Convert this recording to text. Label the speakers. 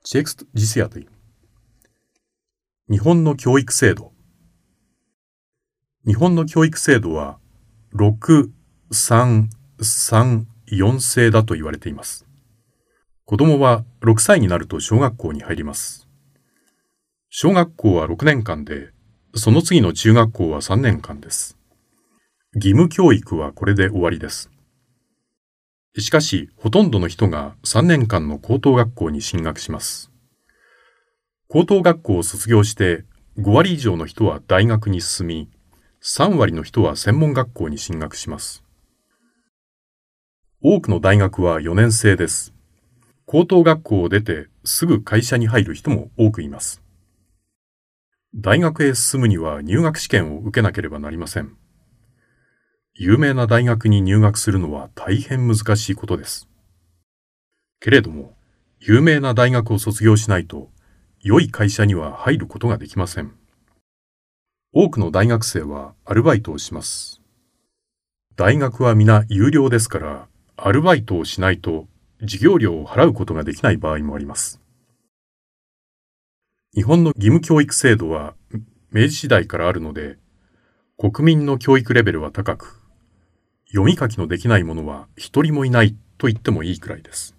Speaker 1: Текст 10. 日本の教育制度。日本の教育制度は6、3、3、4制だと言われています。子供は6歳になると小学校に入ります。小学校は6年間で、その次の中学校は3年間です。義務教育はこれで終わりです。しかし、ほとんどの人が3年間の高等学校に進学します。高等学校を卒業して5割以上の人は大学に進み、3割の人は専門学校に進学します。多くの大学は4年制です。高等学校を出てすぐ会社に入る人も多くいます。大学へ進むには入学試験を受けなければなりません。有名な大学に入学するのは大変難しいことです。けれども、有名な大学を卒業しないと、良い会社には入ることができません。多くの大学生はアルバイトをします。大学は皆有料ですから、アルバイトをしないと授業料を払うことができない場合もあります。日本の義務教育制度は明治時代からあるので、国民の教育レベルは高く、読み書きのできない者は一人もいないと言ってもいいくらいです。